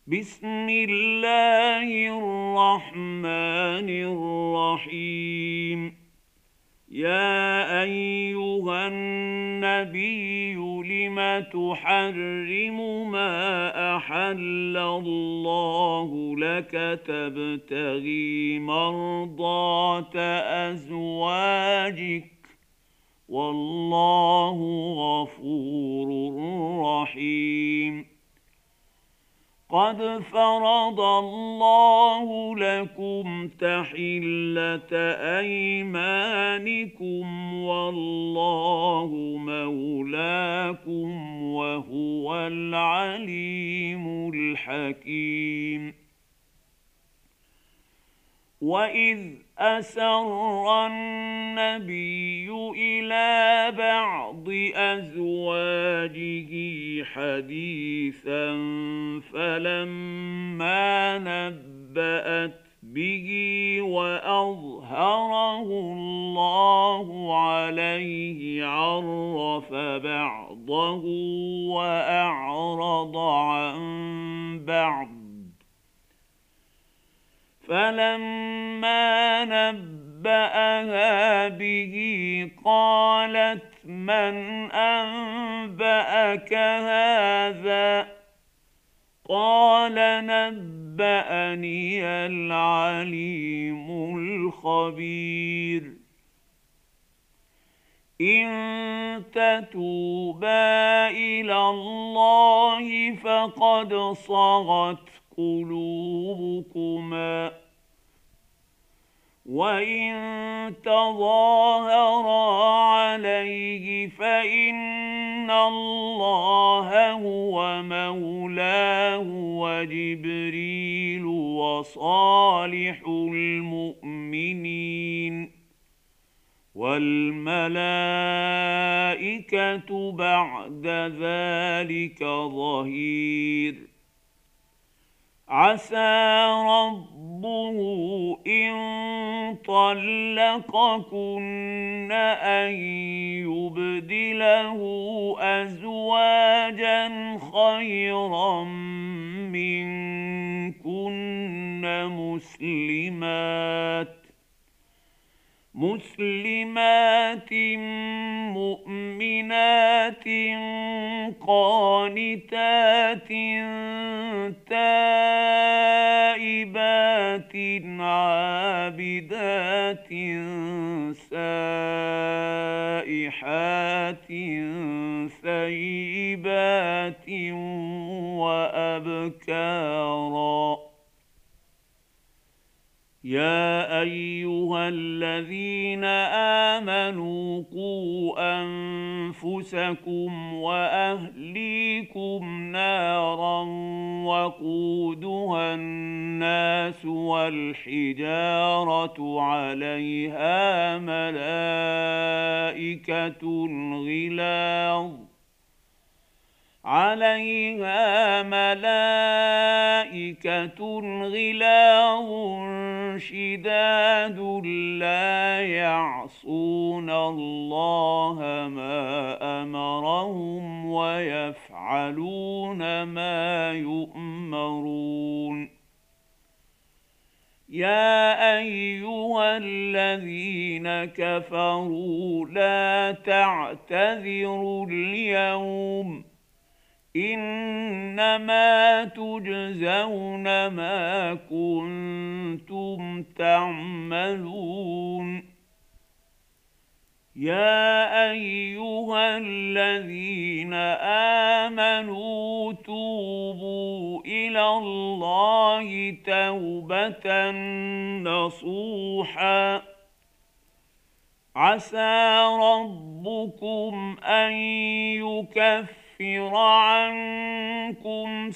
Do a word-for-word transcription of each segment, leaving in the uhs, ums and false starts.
بسم الله الرحمن الرحيم. يا أيها النبي لم تحرم ما أحل الله لك تبتغي مرضات أزواجك والله غفور رحيم. قد فرض الله لكم تحلة أيمانكم والله مولاكم وهو العليم الحكيم. وإذ أسر النبي إلى بعض أزواجه حديثا فلما نبأت به وأظهره الله عليه عرف بعضه وأعرض عن بعض. فلما نبأها به قالت من أنبأك هذا؟ قال نبأني العليم الخبير. إن تتوبا إلى الله فقد صغت قلوبكما وإن تظاهرا عليه فإن الله هو مولاه وجبريل وصالح المؤمنين والملائكة بعد ذلك ظهير. عسى ربه إن طلقكن أن يبدله أزواجا خيرا منكن مسلمات مسلمات مؤمنات قانتات تائبات عابدات سائحات ثيبات وأبكارا. يا أيها الذين آمنوا قوا أنفسكم وأهليكم نارا وقودها الناس والحجارة عليها ملائكة غلاظ عليها ملائكة غلاظ شداد لا يعصون الله ما أمرهم ويفعلون ما يؤمرون. يا أيها الذين كفروا لا تعتذروا اليوم إنما تجزون ما كنتم تعملون. يا أيها الذين آمنوا توبوا إلى الله توبة نصوحا عسى ربكم أن يكفر يكفر عنكم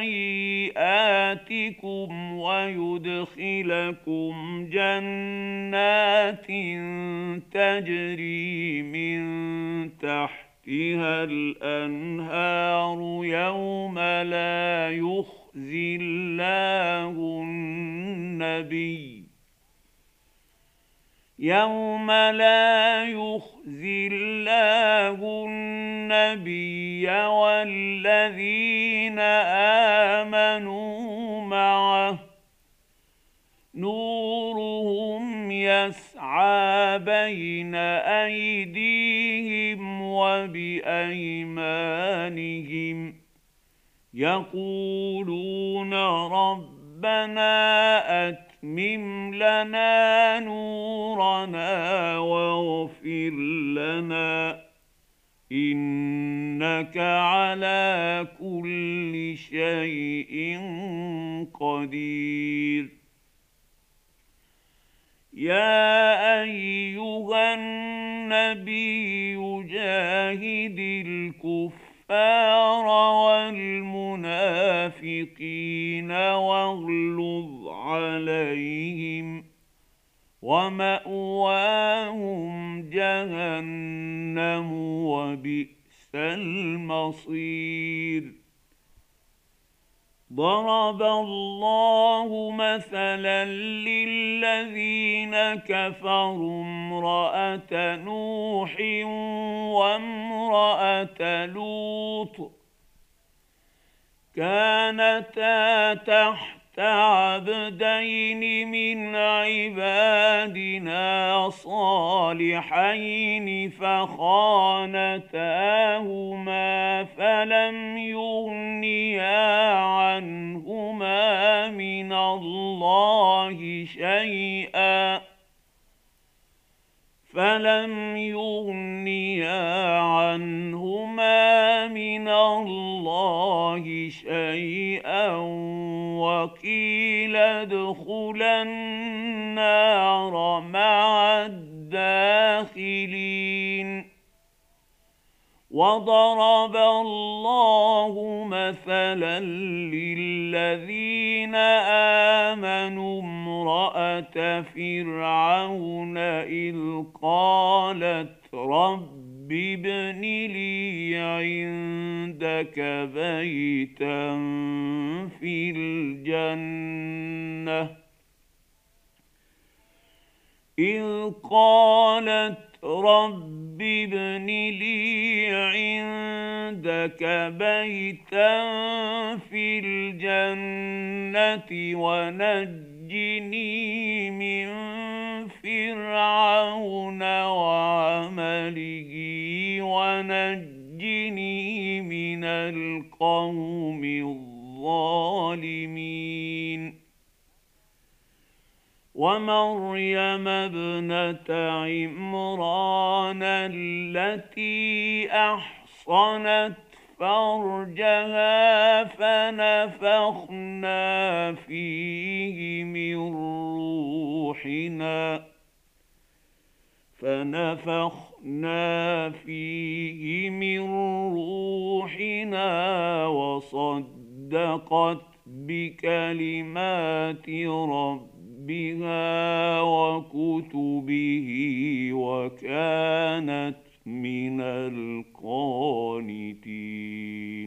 سيئاتكم ويدخلكم جنات تجري من تحتها الأنهار يوم لا يخزي الله النبي يوم لا يخزي الله النبي والذين آمنوا بين أيديهم وبأيمانهم يقولون ربنا أتمم لنا نورنا واغفر لنا إنك على كل شيء قدير. يا أيها النبي جاهد الكفار والمنافقين واغلظ عليهم ومأواهم جهنم وبئس المصير. ضرب الله مثلا للذين كفروا امرأة نوح وامرأة لوط كانتا تحت عبدين من عبادنا صالحين فخانتاهما فلم يغنيا عنهما من الله شيئا فلم يغنيا عنهما من الله شيئا وقيل ادخلا النار مع الداخلين. وضرب الله مثلا للذين آمنوا امرأة فرعون إذ قالت رب ابن لي عندك بيتا في الجنة إذ قالت رب ابن لي عندك بيتا في الجنة ونجني من فرعون وعمله ونجني من القوم الظالمين. ومريم ابنة عمران التي أحصنت فرجها فنفخنا فيه من روحنا فنفخنا فيه من روحنا وصدقت بكلمات ربها بها وكتبه وكانت من القانتين.